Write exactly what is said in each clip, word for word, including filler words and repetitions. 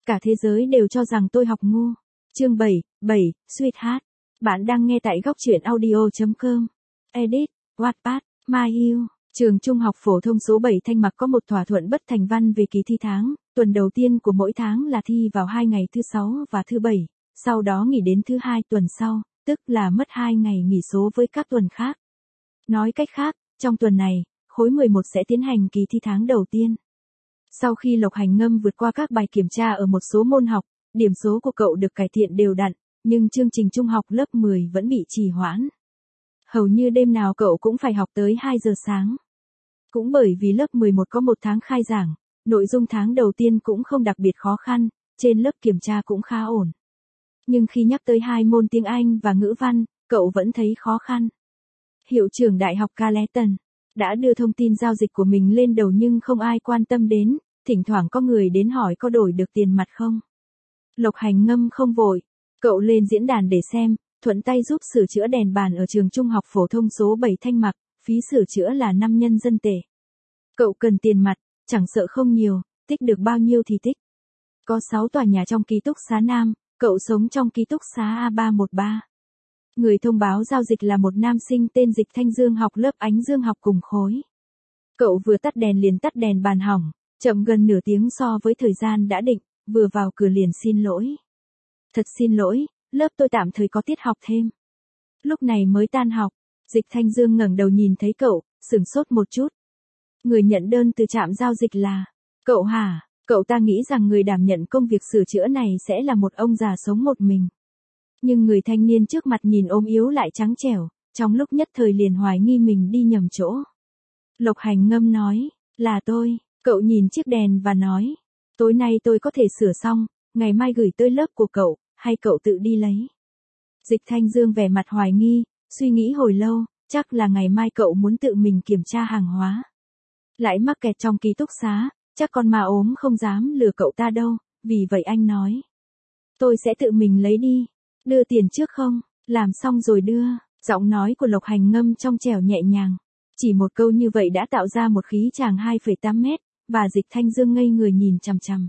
Cả thế giới đều cho rằng tôi học ngu. Chương bảy, bảy, Sweetheart. Bạn đang nghe tại góc truyện audio chấm com. Edit, Wattpad, My Yêu. Trường Trung học phổ thông số bảy Thanh Mặc có một thỏa thuận bất thành văn về kỳ thi tháng. Tuần đầu tiên của mỗi tháng là thi vào hai ngày thứ sáu và thứ bảy, sau đó nghỉ đến thứ hai tuần sau, tức là mất hai ngày nghỉ số với các tuần khác. Nói cách khác, trong tuần này, khối mười một sẽ tiến hành kỳ thi tháng đầu tiên. Sau khi Lộc Hành Ngâm vượt qua các bài kiểm tra ở một số môn học, điểm số của cậu được cải thiện đều đặn, nhưng chương trình trung học lớp mười vẫn bị trì hoãn. Hầu như đêm nào cậu cũng phải học tới hai giờ sáng. Cũng bởi vì lớp mười một có một tháng khai giảng, nội dung tháng đầu tiên cũng không đặc biệt khó khăn, trên lớp kiểm tra cũng khá ổn. Nhưng khi nhắc tới hai môn tiếng Anh và ngữ văn, cậu vẫn thấy khó khăn. Hiệu trưởng Đại học Carleton đã đưa thông tin giao dịch của mình lên đầu nhưng không ai quan tâm đến, thỉnh thoảng có người đến hỏi có đổi được tiền mặt không. Lộc Hành Ngâm không vội, cậu lên diễn đàn để xem, thuận tay giúp sửa chữa đèn bàn ở trường Trung học phổ thông số bảy Thanh Mặc, phí sửa chữa là năm nhân dân tệ. Cậu cần tiền mặt, chẳng sợ không nhiều, tích được bao nhiêu thì tích. Có sáu tòa nhà trong ký túc xá Nam, cậu sống trong ký túc xá A ba một ba. Người thông báo giao dịch là một nam sinh tên Dịch Thanh Dương học lớp Ánh Dương học cùng khối. Cậu vừa tắt đèn liền tắt đèn bàn hỏng, chậm gần nửa tiếng so với thời gian đã định, vừa vào cửa liền xin lỗi. Thật xin lỗi, lớp tôi tạm thời có tiết học thêm. Lúc này mới tan học, Dịch Thanh Dương ngẩng đầu nhìn thấy cậu, sửng sốt một chút. Người nhận đơn từ trạm giao dịch là, cậu hả? Cậu ta nghĩ rằng người đảm nhận công việc sửa chữa này sẽ là một ông già sống một mình. Nhưng người thanh niên trước mặt nhìn ốm yếu lại trắng trẻo, trong lúc nhất thời liền hoài nghi mình đi nhầm chỗ. Lộc Hành Ngâm nói, là tôi. Cậu nhìn chiếc đèn và nói, tối nay tôi có thể sửa xong, ngày mai gửi tới lớp của cậu, hay cậu tự đi lấy. Dịch Thanh Dương vẻ mặt hoài nghi, suy nghĩ hồi lâu, chắc là ngày mai cậu muốn tự mình kiểm tra hàng hóa. Lại mắc kẹt trong ký túc xá, chắc con ma ốm không dám lừa cậu ta đâu, vì vậy anh nói. Tôi sẽ tự mình lấy đi, đưa tiền trước không, làm xong rồi đưa. Giọng nói của Lộc Hành Ngâm trong trẻo nhẹ nhàng. Chỉ một câu như vậy đã tạo ra một khí tràng hai phẩy tám mét, và Dịch Thanh Dương ngây người nhìn chằm chằm.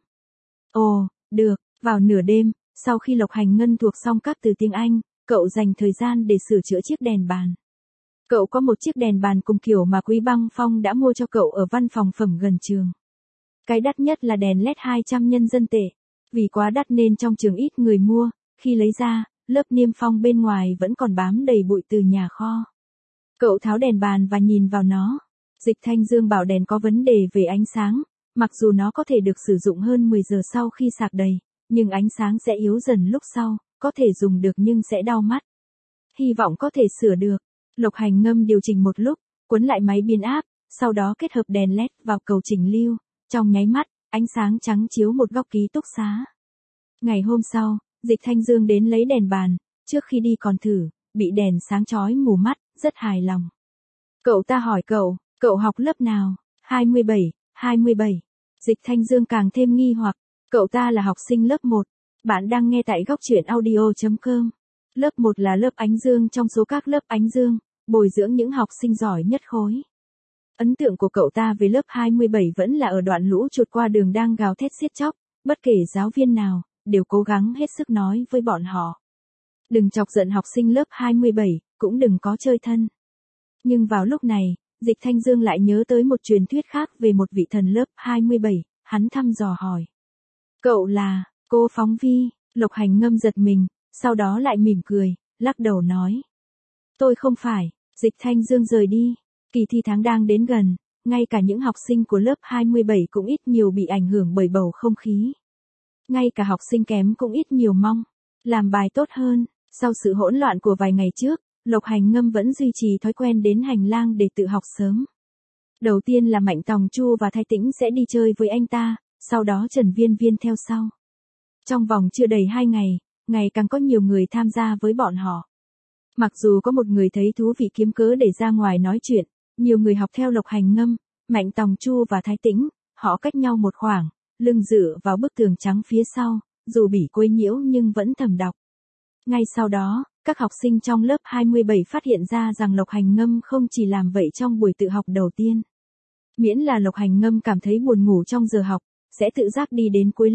Ồ, được, vào nửa đêm, sau khi Lộc Hành Ngân thuộc xong các từ tiếng Anh, cậu dành thời gian để sửa chữa chiếc đèn bàn. Cậu có một chiếc đèn bàn cùng kiểu mà Quý Băng Phong đã mua cho cậu ở văn phòng phẩm gần trường. Cái đắt nhất là đèn led hai trăm nhân dân tệ. Vì quá đắt nên trong trường ít người mua, khi lấy ra, lớp niêm phong bên ngoài vẫn còn bám đầy bụi từ nhà kho. Cậu tháo đèn bàn và nhìn vào nó. Dịch Thanh Dương bảo đèn có vấn đề về ánh sáng, mặc dù nó có thể được sử dụng hơn mười giờ sau khi sạc đầy, nhưng ánh sáng sẽ yếu dần lúc sau, có thể dùng được nhưng sẽ đau mắt. Hy vọng có thể sửa được. Lộc Hành Ngâm điều chỉnh một lúc, cuốn lại máy biến áp, sau đó kết hợp đèn led vào cầu chỉnh lưu, trong nháy mắt, ánh sáng trắng chiếu một góc ký túc xá. Ngày hôm sau, Dịch Thanh Dương đến lấy đèn bàn, trước khi đi còn thử, bị đèn sáng chói mù mắt, rất hài lòng. Cậu ta hỏi cậu, cậu học lớp nào? hai mươi bảy, hai mươi bảy. Dịch Thanh Dương càng thêm nghi hoặc, cậu ta là học sinh lớp một. Bạn đang nghe tại góc truyện audio chấm com. Lớp một là lớp Ánh Dương trong số các lớp Ánh Dương, bồi dưỡng những học sinh giỏi nhất khối. Ấn tượng của cậu ta về lớp hai mươi bảy vẫn là ở đoạn lũ chuột qua đường đang gào thét giết chóc, bất kể giáo viên nào, đều cố gắng hết sức nói với bọn họ. Đừng chọc giận học sinh lớp hai mươi bảy, cũng đừng có chơi thân. Nhưng vào lúc này, Dịch Thanh Dương lại nhớ tới một truyền thuyết khác về một vị thần lớp hai mươi bảy, hắn thăm dò hỏi. Cậu là, cô phóng vi? Lộc Hành Ngâm giật mình, sau đó lại mỉm cười, lắc đầu nói. Tôi không phải. Dịch Thanh Dương rời đi. Kỳ thi tháng đang đến gần, ngay cả những học sinh của lớp hai mươi bảy cũng ít nhiều bị ảnh hưởng bởi bầu không khí. Ngay cả học sinh kém cũng ít nhiều mong làm bài tốt hơn. Sau sự hỗn loạn của vài ngày trước, Lộc Hành Ngâm vẫn duy trì thói quen đến hành lang để tự học sớm. Đầu tiên là Mạnh Tòng Chu và Thái Tĩnh sẽ đi chơi với anh ta, sau đó Trần Viên Viên theo sau. Trong vòng chưa đầy hai ngày, ngày càng có nhiều người tham gia với bọn họ. Mặc dù có một người thấy thú vị kiếm cớ để ra ngoài nói chuyện, nhiều người học theo Lộc Hành Ngâm, Mạnh Tòng Chu và Thái Tĩnh, họ cách nhau một khoảng, lưng dựa vào bức tường trắng phía sau, dù bị quấy nhiễu nhưng vẫn thầm đọc. Ngay sau đó, các học sinh trong lớp hai mươi bảy phát hiện ra rằng Lộc Hành Ngâm không chỉ làm vậy trong buổi tự học đầu tiên. Miễn là Lộc Hành Ngâm cảm thấy buồn ngủ trong giờ học, sẽ tự giác đi đến cuối lớp,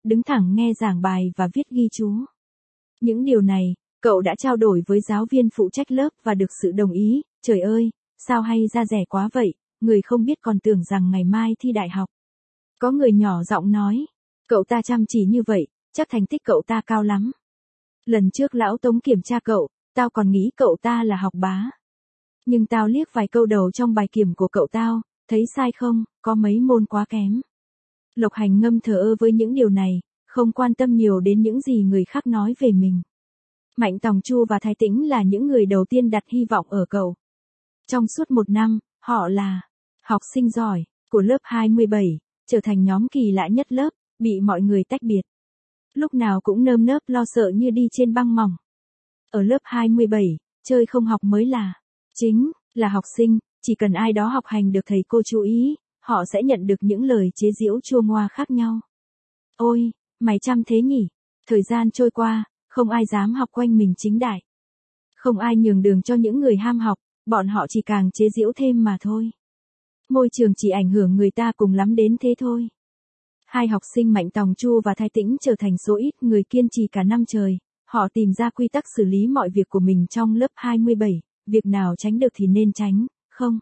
đứng thẳng nghe giảng bài và viết ghi chú. Những điều này, cậu đã trao đổi với giáo viên phụ trách lớp và được sự đồng ý. Trời ơi, sao hay ra rẻ quá vậy, người không biết còn tưởng rằng ngày mai thi đại học. Có người nhỏ giọng nói, cậu ta chăm chỉ như vậy, chắc thành tích cậu ta cao lắm. Lần trước lão Tống kiểm tra cậu, tao còn nghĩ cậu ta là học bá. Nhưng tao liếc vài câu đầu trong bài kiểm của cậu tao, thấy sai không, có mấy môn quá kém. Lộc Hành ngâm thờ ơ với những điều này, không quan tâm nhiều đến những gì người khác nói về mình. Mạnh Tòng Chu và Thái Tĩnh là những người đầu tiên đặt hy vọng ở cậu. Trong suốt một năm, họ là học sinh giỏi của lớp hai mươi bảy, trở thành nhóm kỳ lạ nhất lớp, bị mọi người tách biệt. Lúc nào cũng nơm nớp lo sợ như đi trên băng mỏng. Ở lớp hai mươi bảy, chơi không học mới là chính, là học sinh, chỉ cần ai đó học hành được thầy cô chú ý, họ sẽ nhận được những lời chế giễu chua ngoa khác nhau. Ôi, mày chăm thế nhỉ? Thời gian trôi qua, không ai dám học quanh mình chính đại. Không ai nhường đường cho những người ham học, bọn họ chỉ càng chế giễu thêm mà thôi. Môi trường chỉ ảnh hưởng người ta cùng lắm đến thế thôi. Hai học sinh Mạnh Tòng Chu và Thái Tĩnh trở thành số ít người kiên trì cả năm trời. Họ tìm ra quy tắc xử lý mọi việc của mình trong lớp hai mươi bảy, việc nào tránh được thì nên tránh, không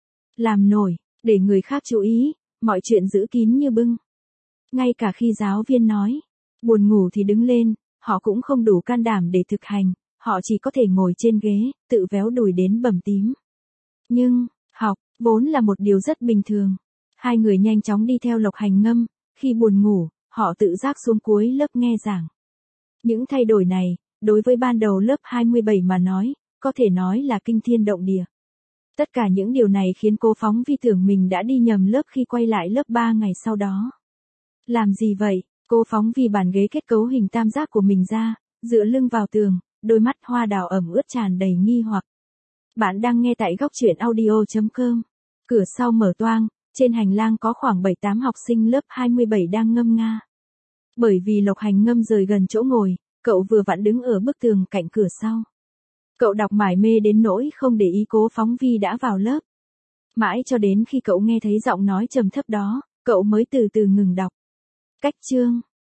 làm nổi, để người khác chú ý, mọi chuyện giữ kín như bưng. Ngay cả khi giáo viên nói, buồn ngủ thì đứng lên, họ cũng không đủ can đảm để thực hành, họ chỉ có thể ngồi trên ghế, tự véo đùi đến bầm tím. Nhưng, học, vốn là một điều rất bình thường. Hai người nhanh chóng đi theo Lộc Hành ngâm, khi buồn ngủ, họ tự giác xuống cuối lớp nghe giảng. Những thay đổi này, đối với ban đầu lớp hai mươi bảy mà nói, có thể nói là kinh thiên động địa. Tất cả những điều này khiến cô Phóng Vi tưởng mình đã đi nhầm lớp khi quay lại lớp ba ngày sau đó. Làm gì vậy? Cô Phóng Vi bàn ghế kết cấu hình tam giác của mình ra, dựa lưng vào tường, đôi mắt hoa đào ẩm ướt tràn đầy nghi hoặc. Bạn đang nghe tại góc truyện audio chấm com. Cửa sau mở toang, trên hành lang có khoảng bảy tám học sinh lớp hai mươi bảy đang ngâm nga. Bởi vì Lộc Hành ngâm rời gần chỗ ngồi, cậu vừa vặn đứng ở bức tường cạnh cửa sau. Cậu đọc mải mê đến nỗi không để ý cô Phóng Vi đã vào lớp. Mãi cho đến khi cậu nghe thấy giọng nói trầm thấp đó, cậu mới từ từ ngừng đọc. Cách chương